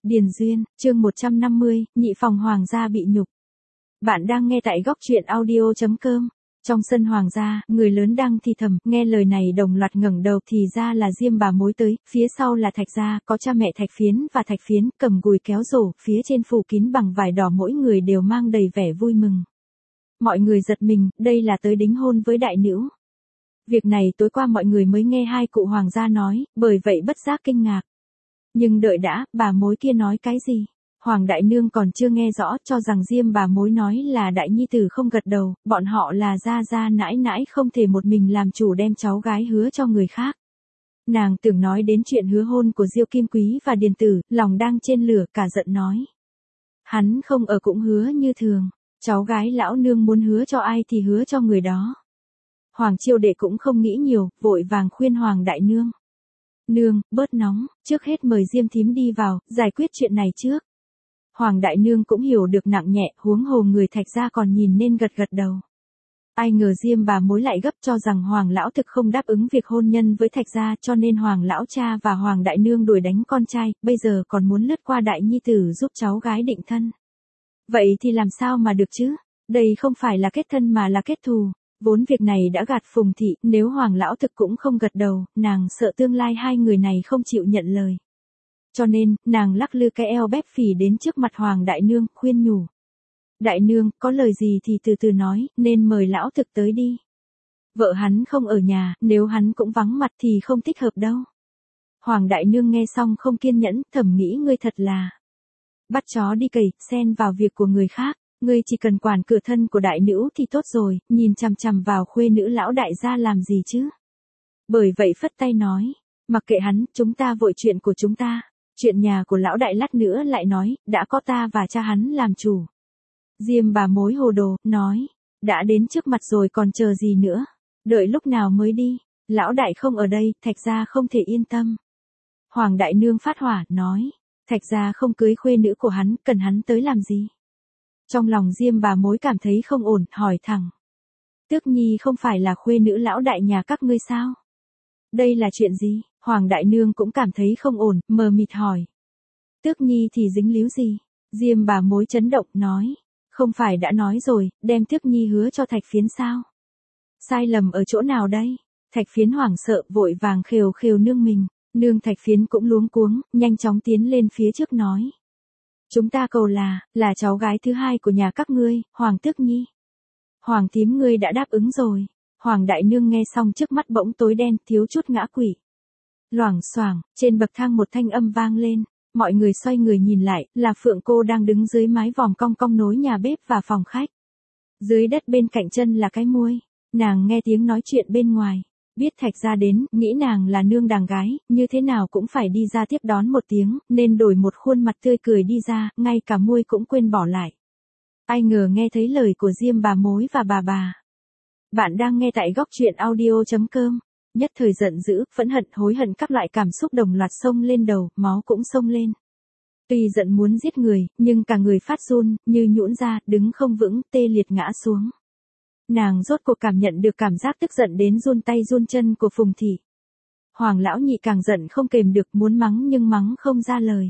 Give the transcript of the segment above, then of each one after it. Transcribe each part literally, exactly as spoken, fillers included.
Điền Duyên, chương một trăm năm mươi, nhị phòng hoàng gia bị nhục. Bạn đang nghe tại góc truyện audio chấm com. Trong sân hoàng gia, người lớn đang thì thầm, nghe lời này đồng loạt ngẩng đầu thì ra là Diêm bà mối tới, phía sau là Thạch gia, có cha mẹ Thạch Phiến và Thạch Phiến, cầm gùi kéo rổ, phía trên phủ kín bằng vải đỏ, mỗi người đều mang đầy vẻ vui mừng. Mọi người giật mình, đây là tới đính hôn với đại nữu. Việc này tối qua mọi người mới nghe hai cụ hoàng gia nói, bởi vậy bất giác kinh ngạc. Nhưng đợi đã, bà mối kia nói cái gì? Hoàng đại nương còn chưa nghe rõ, cho rằng Diêm bà mối nói là đại nhi tử không gật đầu, bọn họ là gia gia nãi nãi không thể một mình làm chủ đem cháu gái hứa cho người khác. Nàng tưởng nói đến chuyện hứa hôn của Diêu Kim Quý và Điền Tử, lòng đang trên lửa, cả giận nói. Hắn không ở cũng hứa như thường, cháu gái lão nương muốn hứa cho ai thì hứa cho người đó. Hoàng Chiêu Đệ cũng không nghĩ nhiều, vội vàng khuyên Hoàng đại nương. Nương, bớt nóng, trước hết mời Diêm thím đi vào, giải quyết chuyện này trước. Hoàng đại nương cũng hiểu được nặng nhẹ, huống hồ người Thạch gia còn nhìn nên gật gật đầu. Ai ngờ Diêm bà mối lại gấp, cho rằng Hoàng lão thực không đáp ứng việc hôn nhân với Thạch gia, cho nên Hoàng lão cha và Hoàng đại nương đuổi đánh con trai, bây giờ còn muốn lướt qua đại nhi tử giúp cháu gái định thân. Vậy thì làm sao mà được chứ? Đây không phải là kết thân mà là kết thù. Vốn việc này đã gạt Phùng thị, nếu Hoàng lão thực cũng không gật đầu, nàng sợ tương lai hai người này không chịu nhận lời. Cho nên, nàng lắc lư cái eo bép phì đến trước mặt Hoàng đại nương, khuyên nhủ. Đại nương, có lời gì thì từ từ nói, nên mời lão thực tới đi. Vợ hắn không ở nhà, nếu hắn cũng vắng mặt thì không thích hợp đâu. Hoàng đại nương nghe xong không kiên nhẫn, thầm nghĩ ngươi thật là bắt chó đi cầy, xen vào việc của người khác. Ngươi chỉ cần quản cửa thân của đại nữ thì tốt rồi, nhìn chằm chằm vào khuê nữ lão đại gia làm gì chứ? Bởi vậy phất tay nói, mặc kệ hắn, chúng ta vội chuyện của chúng ta, chuyện nhà của lão đại lát nữa lại nói, đã có ta và cha hắn làm chủ. Diêm bà mối hồ đồ, nói, đã đến trước mặt rồi còn chờ gì nữa, đợi lúc nào mới đi, lão đại không ở đây, Thạch gia không thể yên tâm. Hoàng đại nương phát hỏa, nói, Thạch gia không cưới khuê nữ của hắn, cần hắn tới làm gì? Trong lòng Diêm bà mối cảm thấy không ổn, hỏi thẳng. Tước nhi không phải là khuê nữ lão đại nhà các ngươi sao? Đây là chuyện gì? Hoàng đại nương cũng cảm thấy không ổn, mờ mịt hỏi. Tước nhi thì dính líu gì? Diêm bà mối chấn động, nói. Không phải đã nói rồi, đem Tước nhi hứa cho Thạch Phiến sao? Sai lầm ở chỗ nào đây? Thạch Phiến hoảng sợ, vội vàng khều khều nương mình. Nương Thạch Phiến cũng luống cuống, nhanh chóng tiến lên phía trước nói. Chúng ta cầu là, là cháu gái thứ hai của nhà các ngươi, Hoàng Tước nhi. Hoàng thím ngươi đã đáp ứng rồi. Hoàng đại nương nghe xong trước mắt bỗng tối đen, thiếu chút ngã quỵ. Loảng xoảng, trên bậc thang một thanh âm vang lên, mọi người xoay người nhìn lại, là Phượng cô đang đứng dưới mái vòm cong cong nối nhà bếp và phòng khách. Dưới đất bên cạnh chân là cái muôi, nàng nghe tiếng nói chuyện bên ngoài. Biết Thạch gia đến, nghĩ nàng là nương đàng gái, như thế nào cũng phải đi ra tiếp đón một tiếng, nên đổi một khuôn mặt tươi cười đi ra, ngay cả môi cũng quên bỏ lại. Ai ngờ nghe thấy lời của Diêm bà mối và bà bà. Bạn đang nghe tại góc truyện audio chấm com. Nhất thời giận dữ, phẫn hận, hối hận các loại cảm xúc đồng loạt xông lên đầu, máu cũng xông lên. Tuy giận muốn giết người, nhưng cả người phát run, như nhũn ra, đứng không vững, tê liệt ngã xuống. Nàng rốt cuộc cảm nhận được cảm giác tức giận đến run tay run chân của Phùng thị. Hoàng lão nhị càng giận không kềm được, muốn mắng nhưng mắng không ra lời.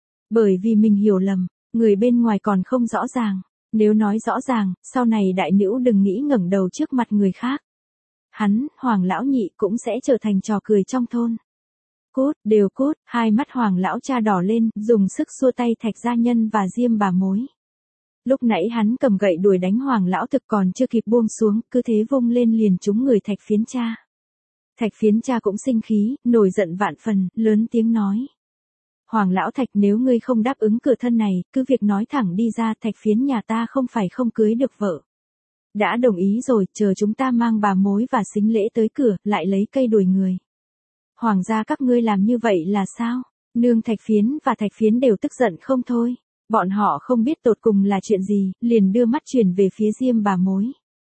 Bởi vì mình hiểu lầm, người bên ngoài còn không rõ ràng. Nếu nói rõ ràng, sau này đại nữu đừng nghĩ ngẩng đầu trước mặt người khác. Hắn, Hoàng lão nhị cũng sẽ trở thành trò cười trong thôn. Cút, đều cút, hai mắt Hoàng lão cha đỏ lên, dùng sức xua tay Thạch gia nhân và Diêm bà mối. Lúc nãy hắn cầm gậy đuổi đánh Hoàng lão thực còn chưa kịp buông xuống, cứ thế vung lên liền trúng người Thạch Phiến cha. Thạch Phiến cha cũng sinh khí, nổi giận vạn phần, lớn tiếng nói. Hoàng lão Thạch, nếu ngươi không đáp ứng cửa thân này, cứ việc nói thẳng đi ra, Thạch Phiến nhà ta không phải không cưới được vợ. Đã đồng ý rồi, chờ chúng ta mang bà mối và sính lễ tới cửa, lại lấy cây đuổi người. Hoàng gia các ngươi làm như vậy là sao? Nương Thạch Phiến và Thạch Phiến đều tức giận không thôi. Bọn họ không biết tột cùng là chuyện gì, liền đưa mắt chuyển về phía Diêm bà mối.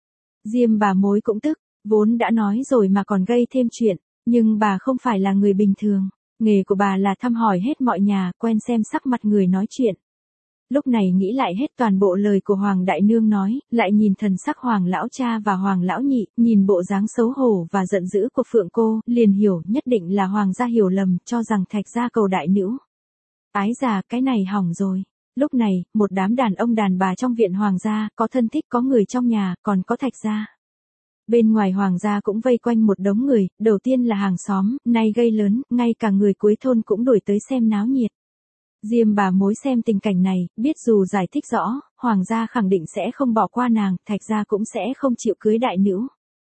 Diêm bà mối cũng tức, vốn đã nói rồi mà còn gây thêm chuyện, nhưng bà không phải là người bình thường. Nghề của bà là thăm hỏi hết mọi nhà, quen xem sắc mặt người nói chuyện. Lúc này nghĩ lại hết toàn bộ lời của Hoàng đại nương nói, lại nhìn thần sắc Hoàng lão cha và Hoàng lão nhị, nhìn bộ dáng xấu hổ và giận dữ của Phượng cô, liền hiểu nhất định là Hoàng gia hiểu lầm, cho rằng Thạch gia cầu đại nữu. Ái già, cái này hỏng rồi. Lúc này, một đám đàn ông đàn bà trong viện hoàng gia, có thân thích có người trong nhà, còn có Thạch gia. Bên ngoài hoàng gia cũng vây quanh một đống người, đầu tiên là hàng xóm, nay gây lớn, ngay cả người cuối thôn cũng đuổi tới xem náo nhiệt. Diêm bà mối xem tình cảnh này, biết dù giải thích rõ, hoàng gia khẳng định sẽ không bỏ qua nàng, Thạch gia cũng sẽ không chịu cưới đại nữ.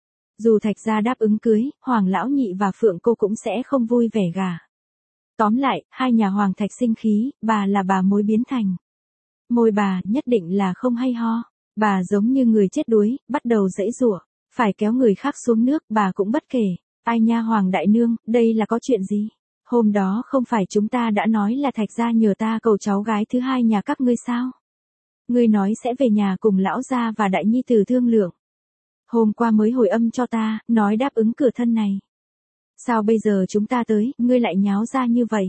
Dù Thạch gia đáp ứng cưới, Hoàng lão nhị và Phượng cô cũng sẽ không vui vẻ gả. Tóm lại, hai nhà Hoàng Thạch sinh khí, bà là bà mối biến thành. Môi bà nhất định là không hay ho, bà giống như người chết đuối, bắt đầu giãy giụa, phải kéo người khác xuống nước, bà cũng bất kể. Ai nha Hoàng đại nương, đây là có chuyện gì? Hôm đó không phải chúng ta đã nói là Thạch gia nhờ ta cầu cháu gái thứ hai nhà các ngươi sao? Ngươi nói sẽ về nhà cùng lão gia và đại nhi tử thương lượng. Hôm qua mới hồi âm cho ta, nói đáp ứng cửa thân này. Sao bây giờ chúng ta tới, ngươi lại nháo ra như vậy?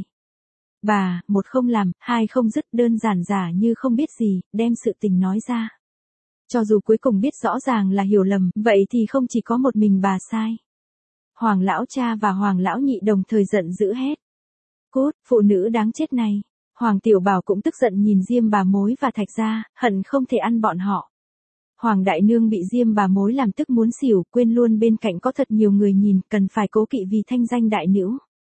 Bà, một không làm, hai không dứt, đơn giản giả như không biết gì, đem sự tình nói ra. Cho dù cuối cùng biết rõ ràng là hiểu lầm, vậy thì không chỉ có một mình bà sai. Hoàng lão cha và Hoàng lão nhị đồng thời giận dữ hết. Cút, phụ nữ đáng chết này. Hoàng tiểu bảo cũng tức giận nhìn Diêm bà mối và Thạch gia, hận không thể ăn bọn họ. Hoàng đại nương bị Diêm bà mối làm tức muốn xỉu, quên luôn bên cạnh có thật nhiều người nhìn, cần phải cố kỵ vì thanh danh đại nữ.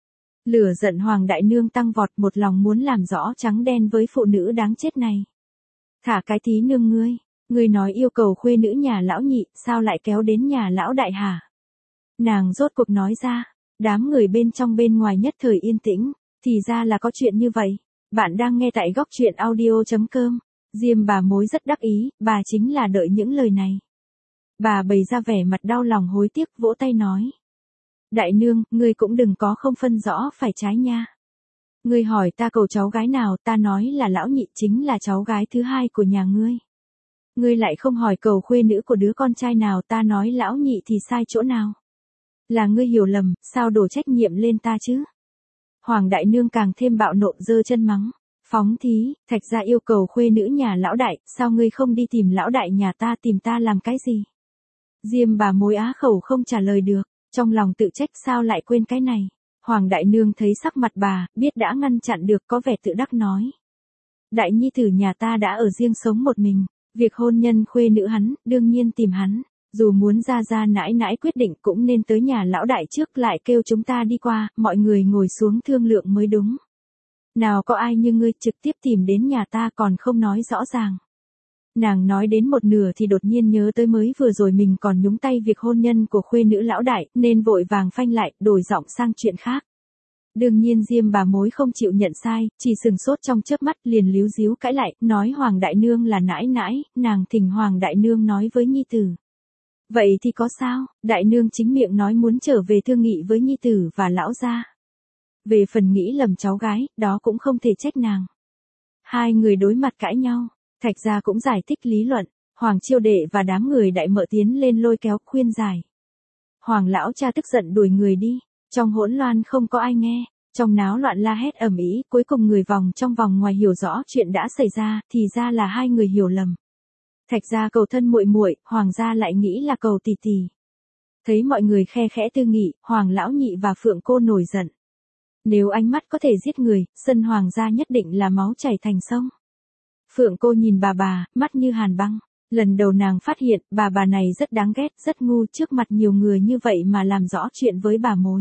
Lửa giận Hoàng đại nương tăng vọt, một lòng muốn làm rõ trắng đen với phụ nữ đáng chết này. Thả cái tí nương ngươi, ngươi nói yêu cầu khuê nữ nhà lão nhị, sao lại kéo đến nhà lão đại hả? Nàng rốt cuộc nói ra, đám người bên trong bên ngoài nhất thời yên tĩnh, thì ra là có chuyện như vậy. Bạn đang nghe tại góc truyện audio chấm com. Diêm bà mối rất đắc ý, bà chính là đợi những lời này. Bà bày ra vẻ mặt đau lòng hối tiếc, vỗ tay nói. Đại nương, ngươi cũng đừng có không phân rõ phải trái nha. Ngươi hỏi ta cầu cháu gái nào, ta nói là lão nhị chính là cháu gái thứ hai của nhà ngươi. Ngươi lại không hỏi cầu khuê nữ của đứa con trai nào, ta nói lão nhị thì sai chỗ nào. Là ngươi hiểu lầm, sao đổ trách nhiệm lên ta chứ? Hoàng đại nương càng thêm bạo nộ, giơ chân mắng. Phóng thí, Thạch gia yêu cầu khuê nữ nhà lão đại, sao ngươi không đi tìm lão đại nhà ta, tìm ta làm cái gì? Diêm bà mối á khẩu không trả lời được, trong lòng tự trách sao lại quên cái này. Hoàng đại nương thấy sắc mặt bà, biết đã ngăn chặn được, có vẻ tự đắc nói. Đại nhi tử nhà ta đã ở riêng sống một mình, việc hôn nhân khuê nữ hắn, đương nhiên tìm hắn. Dù muốn ra ra nãi nãi quyết định cũng nên tới nhà lão đại trước, lại kêu chúng ta đi qua, mọi người ngồi xuống thương lượng mới đúng. Nào có ai như ngươi trực tiếp tìm đến nhà ta còn không nói rõ ràng. Nàng nói đến một nửa thì đột nhiên nhớ tới mới vừa rồi mình còn nhúng tay việc hôn nhân của khuê nữ lão đại, nên vội vàng phanh lại, đổi giọng sang chuyện khác. Đương nhiên Diêm bà mối không chịu nhận sai, chỉ sừng sốt trong chớp mắt liền líu díu cãi lại, nói Hoàng đại nương là nãi nãi, nàng thỉnh Hoàng đại nương nói với nhi tử. Vậy thì có sao, đại nương chính miệng nói muốn trở về thương nghị với nhi tử và lão gia. Về phần nghĩ lầm cháu gái, đó cũng không thể trách nàng. Hai người đối mặt cãi nhau, Thạch gia cũng giải thích lý luận, Hoàng chiêu đệ và đám người đại mợ tiến lên lôi kéo khuyên giải. Hoàng lão cha tức giận đuổi người đi, trong hỗn loạn không có ai nghe, trong náo loạn la hét ầm ĩ, cuối cùng người vòng trong vòng ngoài hiểu rõ chuyện đã xảy ra, thì ra là hai người hiểu lầm. Thạch gia cầu thân muội muội, Hoàng gia lại nghĩ là cầu tỷ tỷ. Thấy mọi người khe khẽ tư nghị, Hoàng lão nhị và Phượng cô nổi giận. Nếu ánh mắt có thể giết người, sân Hoàng gia nhất định là máu chảy thành sông. Phượng cô nhìn bà bà, mắt như hàn băng. Lần đầu nàng phát hiện, bà bà này rất đáng ghét, rất ngu, trước mặt nhiều người như vậy mà làm rõ chuyện với bà mối.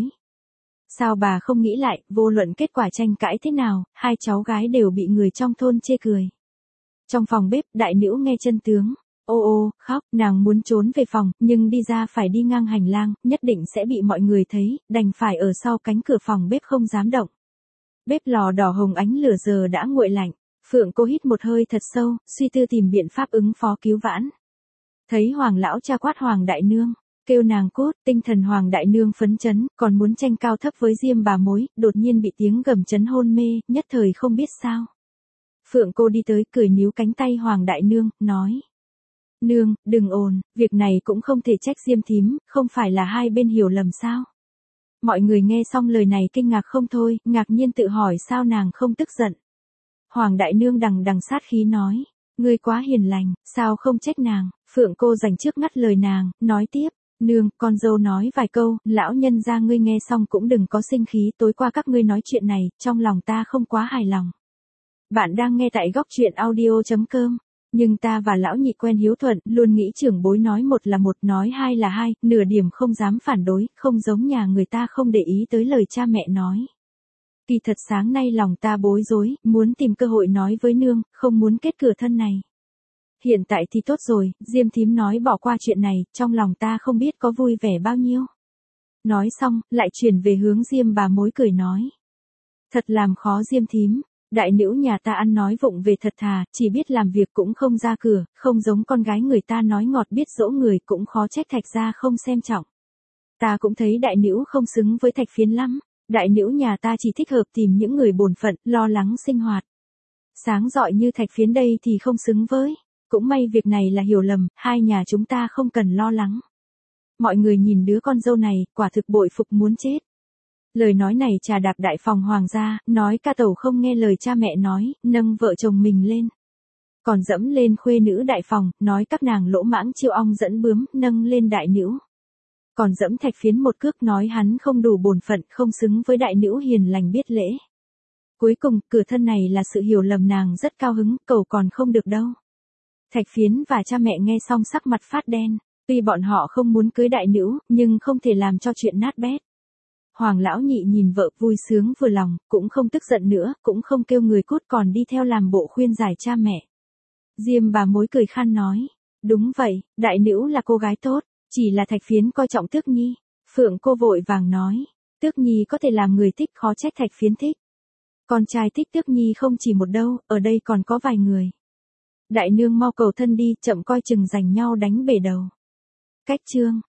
Sao bà không nghĩ lại, vô luận kết quả tranh cãi thế nào, hai cháu gái đều bị người trong thôn chê cười. Trong phòng bếp, đại nữ nghe chân tướng. Ô ô, khóc, nàng muốn trốn về phòng, nhưng đi ra phải đi ngang hành lang, nhất định sẽ bị mọi người thấy, đành phải ở sau cánh cửa phòng bếp không dám động. Bếp lò đỏ hồng ánh lửa giờ đã nguội lạnh. Phượng cô hít một hơi thật sâu, suy tư tìm biện pháp ứng phó cứu vãn. Thấy Hoàng lão cha quát Hoàng đại nương, kêu nàng cút, tinh thần Hoàng đại nương phấn chấn, còn muốn tranh cao thấp với Diêm bà mối, đột nhiên bị tiếng gầm chấn hôn mê, nhất thời không biết sao. Phượng cô đi tới cười níu cánh tay Hoàng đại nương, nói. Nương, đừng ồn, việc này cũng không thể trách Diêm thím, không phải là hai bên hiểu lầm sao. Mọi người nghe xong lời này kinh ngạc không thôi, ngạc nhiên tự hỏi sao nàng không tức giận. Hoàng đại nương đằng đằng sát khí nói, ngươi quá hiền lành, sao không trách nàng. Phượng cô dành trước ngắt lời nàng, nói tiếp, nương, con dâu nói vài câu, lão nhân gia ngươi nghe xong cũng đừng có sinh khí, tối qua các ngươi nói chuyện này, trong lòng ta không quá hài lòng. Bạn đang nghe tại góc truyện audio chấm com. Nhưng ta và lão nhị quen hiếu thuận, luôn nghĩ trưởng bối nói một là một, nói hai là hai, nửa điểm không dám phản đối, không giống nhà người ta không để ý tới lời cha mẹ nói. Kỳ thật sáng nay lòng ta bối rối, muốn tìm cơ hội nói với nương, không muốn kết cửa thân này. Hiện tại thì tốt rồi, Diêm thím nói bỏ qua chuyện này, trong lòng ta không biết có vui vẻ bao nhiêu. Nói xong, lại chuyển về hướng Diêm bà mối cười nói. Thật làm khó Diêm thím. Đại nữu nhà ta ăn nói vụng về thật thà, chỉ biết làm việc cũng không ra cửa, không giống con gái người ta nói ngọt biết dỗ người, cũng khó trách Thạch gia không xem trọng. Ta cũng thấy đại nữu không xứng với Thạch Phiến lắm, đại nữu nhà ta chỉ thích hợp tìm những người bổn phận, lo lắng sinh hoạt. Sáng rọi như Thạch Phiến đây thì không xứng với, cũng may việc này là hiểu lầm, hai nhà chúng ta không cần lo lắng. Mọi người nhìn đứa con dâu này, quả thực bội phục muốn chết. Lời nói này trà đạp đại phòng hoàng gia, nói ca tẩu không nghe lời cha mẹ nói, nâng vợ chồng mình lên. Còn dẫm lên khuê nữ đại phòng, nói các nàng lỗ mãng chiêu ong dẫn bướm, nâng lên đại nữu. Còn dẫm Thạch Phiến một cước nói hắn không đủ bổn phận, không xứng với đại nữu hiền lành biết lễ. Cuối cùng, cửa thân này là sự hiểu lầm, nàng rất cao hứng, cầu còn không được đâu. Thạch Phiến và cha mẹ nghe xong sắc mặt phát đen, tuy bọn họ không muốn cưới đại nữu, nhưng không thể làm cho chuyện nát bét. Hoàng lão nhị nhìn vợ vui sướng vừa lòng, cũng không tức giận nữa, cũng không kêu người cút còn đi theo làm bộ khuyên giải cha mẹ. Diêm bà mối cười khan nói, đúng vậy, đại nữu là cô gái tốt, chỉ là Thạch Phiến coi trọng Tước Nhi. Phượng cô vội vàng nói, Tước Nhi có thể làm người thích, khó trách Thạch Phiến thích. Con trai thích Tước Nhi không chỉ một đâu, ở đây còn có vài người. Đại nương mau cầu thân đi, chậm coi chừng giành nhau đánh bể đầu. Cách chương